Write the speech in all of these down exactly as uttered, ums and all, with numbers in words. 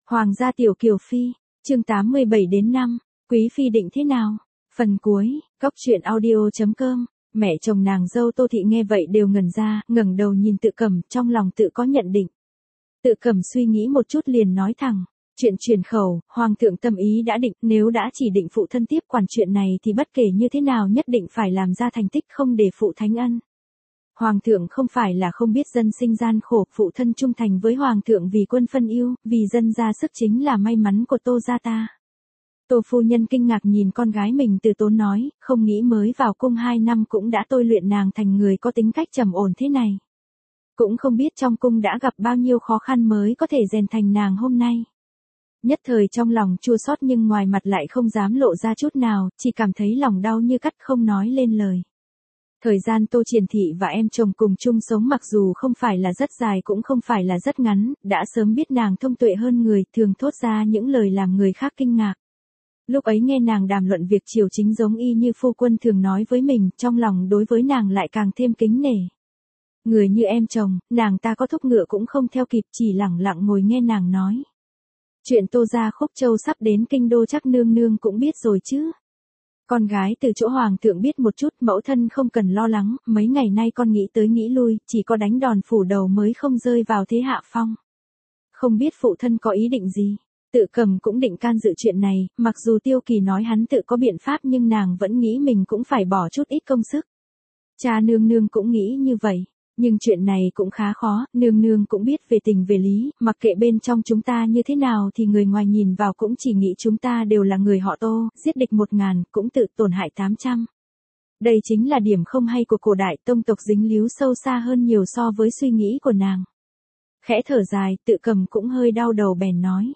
Hoàng gia tiểu kiều phi, chương tám mươi bảy đến năm, quý phi định thế nào? Phần cuối, góc truyện audio chấm com. Mẹ chồng nàng dâu Tô Thị nghe vậy đều ngẩn ra, ngẩng đầu nhìn Tự Cẩm, trong lòng tự có nhận định. Tự Cẩm suy nghĩ một chút liền nói thẳng, chuyện truyền khẩu, hoàng thượng tâm ý đã định, nếu đã chỉ định phụ thân tiếp quản chuyện này thì bất kể như thế nào nhất định phải làm ra thành tích không để phụ thánh ân. Hoàng thượng không phải là không biết dân sinh gian khổ, phụ thân trung thành với hoàng thượng vì quân phân ưu, vì dân ra sức chính là may mắn của Tô gia ta. Tô phu nhân kinh ngạc nhìn con gái mình từ tốn nói, không nghĩ mới vào cung hai năm cũng đã tôi luyện nàng thành người có tính cách trầm ổn thế này. Cũng không biết trong cung đã gặp bao nhiêu khó khăn mới có thể rèn thành nàng hôm nay. Nhất thời trong lòng chua xót nhưng ngoài mặt lại không dám lộ ra chút nào, chỉ cảm thấy lòng đau như cắt không nói lên lời. Thời gian Tô Triển Thị và em chồng cùng chung sống mặc dù không phải là rất dài cũng không phải là rất ngắn, đã sớm biết nàng thông tuệ hơn người, thường thốt ra những lời làm người khác kinh ngạc. Lúc ấy nghe nàng đàm luận việc triều chính giống y như phu quân thường nói với mình, trong lòng đối với nàng lại càng thêm kính nể. Người như em chồng, nàng ta có thúc ngựa cũng không theo kịp, chỉ lẳng lặng ngồi nghe nàng nói. Chuyện Tô gia Khúc Châu sắp đến kinh đô chắc nương nương cũng biết rồi chứ. Con gái từ chỗ hoàng thượng biết một chút, mẫu thân không cần lo lắng, mấy ngày nay con nghĩ tới nghĩ lui, chỉ có đánh đòn phủ đầu mới không rơi vào thế hạ phong. Không biết phụ thân có ý định gì. Tự Cầm cũng định can dự chuyện này, mặc dù Tiêu Kỳ nói hắn tự có biện pháp nhưng nàng vẫn nghĩ mình cũng phải bỏ chút ít công sức. Cha nương nương cũng nghĩ như vậy, nhưng chuyện này cũng khá khó, nương nương cũng biết về tình về lý, mặc kệ bên trong chúng ta như thế nào thì người ngoài nhìn vào cũng chỉ nghĩ chúng ta đều là người họ Tô, giết địch một ngàn, cũng tự tổn hại tám trăm. Đây chính là điểm không hay của cổ đại tông tộc dính líu sâu xa hơn nhiều so với suy nghĩ của nàng. Khẽ thở dài, Tự Cầm cũng hơi đau đầu bèn nói.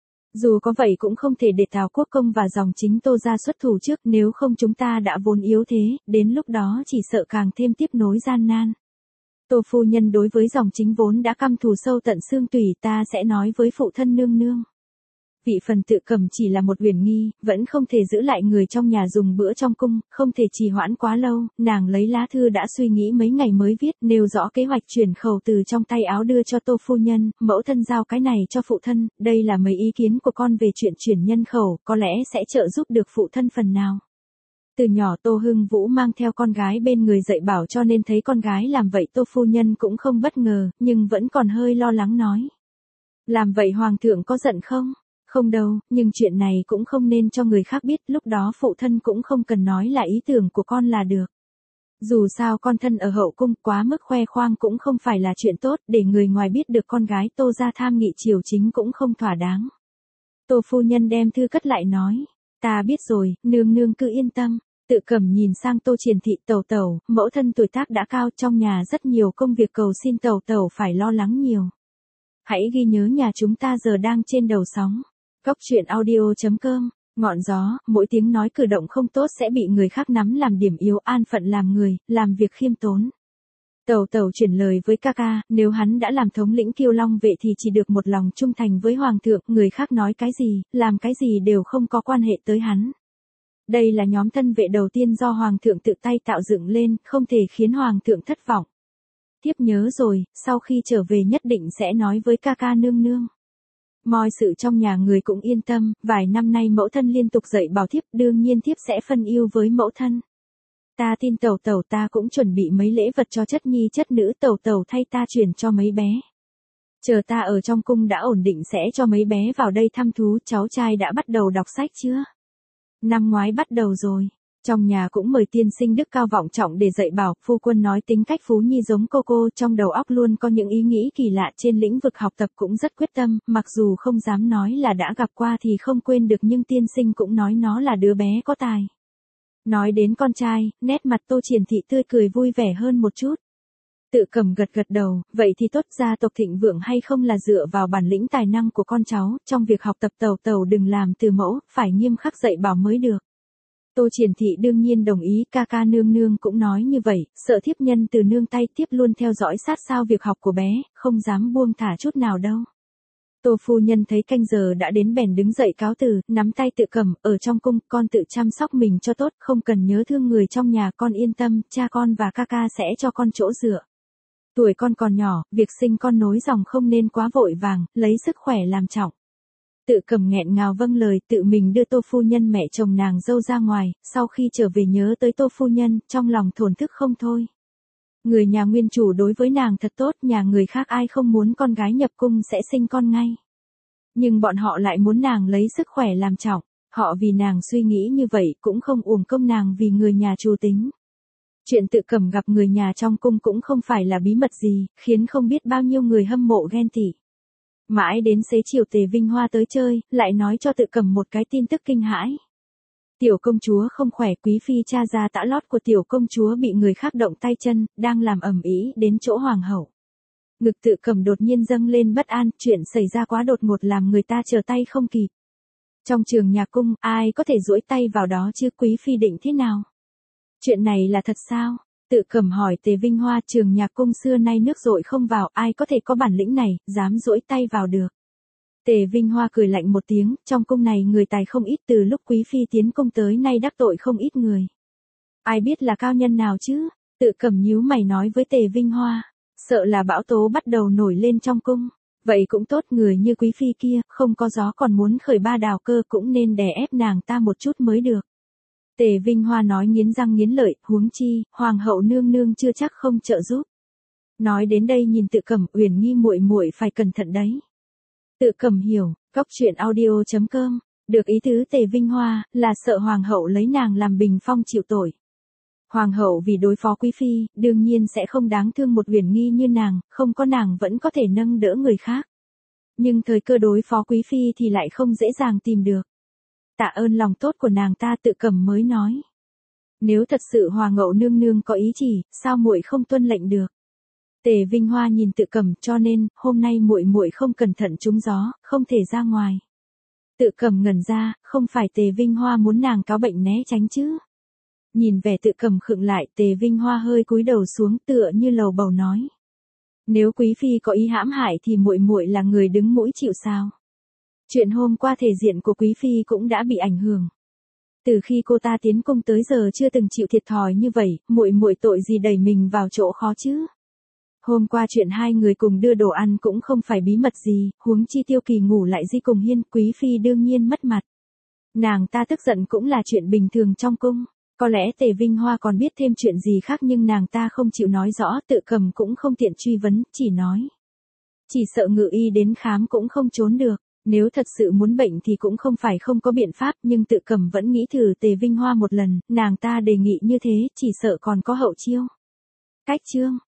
Dù có vậy cũng không thể để Tào Quốc Công và dòng chính Tô gia xuất thủ trước, nếu không chúng ta đã vốn yếu thế, đến lúc đó chỉ sợ càng thêm tiếp nối gian nan. Tô phu nhân đối với dòng chính vốn đã căm thù sâu tận xương tủy, ta sẽ nói với phụ thân nương nương. Vị phần Tự Cầm chỉ là một huyền nghi, vẫn không thể giữ lại người trong nhà dùng bữa trong cung, không thể trì hoãn quá lâu, nàng lấy lá thư đã suy nghĩ mấy ngày mới viết, nêu rõ kế hoạch chuyển khẩu từ trong tay áo đưa cho Tô phu nhân, mẫu thân giao cái này cho phụ thân, đây là mấy ý kiến của con về chuyện chuyển nhân khẩu, có lẽ sẽ trợ giúp được phụ thân phần nào. Từ nhỏ Tô Hưng Vũ mang theo con gái bên người dạy bảo cho nên thấy con gái làm vậy Tô phu nhân cũng không bất ngờ, nhưng vẫn còn hơi lo lắng nói. Làm vậy hoàng thượng có giận không? Không đâu, nhưng chuyện này cũng không nên cho người khác biết, lúc đó phụ thân cũng không cần nói là ý tưởng của con là được. Dù sao con thân ở hậu cung, quá mức khoe khoang cũng không phải là chuyện tốt, để người ngoài biết được con gái Tô gia tham nghị triều chính cũng không thỏa đáng. Tô phu nhân đem thư cất lại nói, ta biết rồi, nương nương cứ yên tâm. Tự Cầm nhìn sang Tô Triển Thị, tẩu tẩu, mẫu thân tuổi tác đã cao, trong nhà rất nhiều công việc, cầu xin tẩu tẩu phải lo lắng nhiều. Hãy ghi nhớ nhà chúng ta giờ đang trên đầu sóng. Góc truyện audio chấm com, ngọn gió, mỗi tiếng nói cử động không tốt sẽ bị người khác nắm làm điểm yếu, an phận làm người, làm việc khiêm tốn. Tẩu tẩu chuyển lời với ca ca, nếu hắn đã làm thống lĩnh Kiêu Long vệ thì chỉ được một lòng trung thành với hoàng thượng, người khác nói cái gì, làm cái gì đều không có quan hệ tới hắn. Đây là nhóm thân vệ đầu tiên do hoàng thượng tự tay tạo dựng lên, không thể khiến hoàng thượng thất vọng. Thiếp nhớ rồi, sau khi trở về nhất định sẽ nói với ca ca nương nương. Mọi sự trong nhà người cũng yên tâm, vài năm nay mẫu thân liên tục dạy bảo thiếp, đương nhiên thiếp sẽ phân ưu với mẫu thân. Ta tin tẩu tẩu, ta cũng chuẩn bị mấy lễ vật cho chất nhi chất nữ, tẩu tẩu thay ta chuyển cho mấy bé. Chờ ta ở trong cung đã ổn định sẽ cho mấy bé vào đây thăm thú. Cháu trai đã bắt đầu đọc sách chưa? Năm ngoái bắt đầu rồi. Trong nhà cũng mời tiên sinh đức cao vọng trọng để dạy bảo, phu quân nói tính cách Phú Nhi giống cô cô, trong đầu óc luôn có những ý nghĩ kỳ lạ, trên lĩnh vực học tập cũng rất quyết tâm, mặc dù không dám nói là đã gặp qua thì không quên được, nhưng tiên sinh cũng nói nó là đứa bé có tài. Nói đến con trai, nét mặt Tô Triển Thị tươi cười vui vẻ hơn một chút. Tự Cầm gật gật đầu, vậy thì tốt, gia tộc thịnh vượng hay không là dựa vào bản lĩnh tài năng của con cháu, trong việc học tập tẩu tẩu đừng làm từ mẫu, phải nghiêm khắc dạy bảo mới được. Tô Triển Thị đương nhiên đồng ý, ca ca nương nương cũng nói như vậy, sợ thiếp nhân từ nương tay, thiếp luôn theo dõi sát sao việc học của bé, không dám buông thả chút nào đâu. Tô phu nhân thấy canh giờ đã đến bèn đứng dậy cáo từ, nắm tay Tự Cầm, ở trong cung, con tự chăm sóc mình cho tốt, không cần nhớ thương người trong nhà, con yên tâm, cha con và ca ca sẽ cho con chỗ dựa. Tuổi con còn nhỏ, việc sinh con nối dòng không nên quá vội vàng, lấy sức khỏe làm trọng. Tự Cầm nghẹn ngào vâng lời, tự mình đưa Tô phu nhân mẹ chồng nàng dâu ra ngoài, sau khi trở về nhớ tới Tô phu nhân, trong lòng thổn thức không thôi. Người nhà nguyên chủ đối với nàng thật tốt, nhà người khác ai không muốn con gái nhập cung sẽ sinh con ngay. Nhưng bọn họ lại muốn nàng lấy sức khỏe làm trọng, họ vì nàng suy nghĩ như vậy cũng không uổng công nàng vì người nhà trù tính. Chuyện Tự Cầm gặp người nhà trong cung cũng không phải là bí mật gì, khiến không biết bao nhiêu người hâm mộ ghen tị. Mãi đến xế chiều Tề Vinh Hoa tới chơi, lại nói cho Tự Cầm một cái tin tức kinh hãi. Tiểu công chúa không khỏe, quý phi tra ra tã lót của tiểu công chúa bị người khác động tay chân, đang làm ầm ĩ đến chỗ hoàng hậu. Ngực Tự Cầm đột nhiên dâng lên bất an, chuyện xảy ra quá đột ngột làm người ta trở tay không kịp. Trong trường nhà cung, ai có thể duỗi tay vào đó chứ, quý phi định thế nào? Chuyện này là thật sao? Tự Cầm hỏi Tề Vinh Hoa, trường nhà cung xưa nay nước dội không vào, ai có thể có bản lĩnh này, dám duỗi tay vào được. Tề Vinh Hoa cười lạnh một tiếng, trong cung này người tài không ít, từ lúc quý phi tiến cung tới nay đắc tội không ít người. Ai biết là cao nhân nào chứ? Tự Cầm nhíu mày nói với Tề Vinh Hoa, sợ là bão tố bắt đầu nổi lên trong cung. Vậy cũng tốt, người như quý phi kia, không có gió còn muốn khởi ba đào cơ cũng nên đè ép nàng ta một chút mới được. Tề Vinh Hoa nói nghiến răng nghiến lợi, huống chi, hoàng hậu nương nương chưa chắc không trợ giúp. Nói đến đây nhìn Tự Cầm, Uyển Nhi muội muội phải cẩn thận đấy. Tự Cầm hiểu, góc truyện audio chấm com, được ý tứ Tề Vinh Hoa, là sợ hoàng hậu lấy nàng làm bình phong chịu tội. Hoàng hậu vì đối phó quý phi, đương nhiên sẽ không đáng thương một Uyển Nhi như nàng, không có nàng vẫn có thể nâng đỡ người khác. Nhưng thời cơ đối phó quý phi thì lại không dễ dàng tìm được. Tạ ơn lòng tốt của nàng ta, Tự Cầm mới nói. Nếu thật sự hoàng hậu nương nương có ý chỉ, sao muội không tuân lệnh được? Tề Vinh Hoa nhìn Tự Cầm, cho nên hôm nay muội muội không cẩn thận trúng gió, không thể ra ngoài. Tự Cầm ngẩn ra, không phải Tề Vinh Hoa muốn nàng cáo bệnh né tránh chứ? Nhìn vẻ Tự Cầm khựng lại, Tề Vinh Hoa hơi cúi đầu xuống tựa như lầu bầu nói. Nếu quý phi có ý hãm hại thì muội muội là người đứng mũi chịu sao? Chuyện hôm qua thể diện của quý phi cũng đã bị ảnh hưởng. Từ khi cô ta tiến cung tới giờ chưa từng chịu thiệt thòi như vậy, muội muội tội gì đẩy mình vào chỗ khó chứ? Hôm qua chuyện hai người cùng đưa đồ ăn cũng không phải bí mật gì, huống chi Tiêu Kỳ ngủ lại di cùng Hiên, quý phi đương nhiên mất mặt. Nàng ta tức giận cũng là chuyện bình thường trong cung. Có lẽ Tề Vinh Hoa còn biết thêm chuyện gì khác nhưng nàng ta không chịu nói rõ, Tự Cầm cũng không tiện truy vấn, chỉ nói. Chỉ sợ ngự y đến khám cũng không trốn được, nếu thật sự muốn bệnh thì cũng không phải không có biện pháp, nhưng Tự Cầm vẫn nghĩ thử Tề Vinh Hoa một lần, nàng ta đề nghị như thế, chỉ sợ còn có hậu chiêu. Cách chương